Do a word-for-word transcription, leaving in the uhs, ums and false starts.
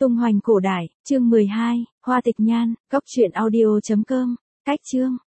Tung hoành cổ đại, chương mười hai, Hoa Tịch Nhan, góc truyện audio chấm com, cách chương.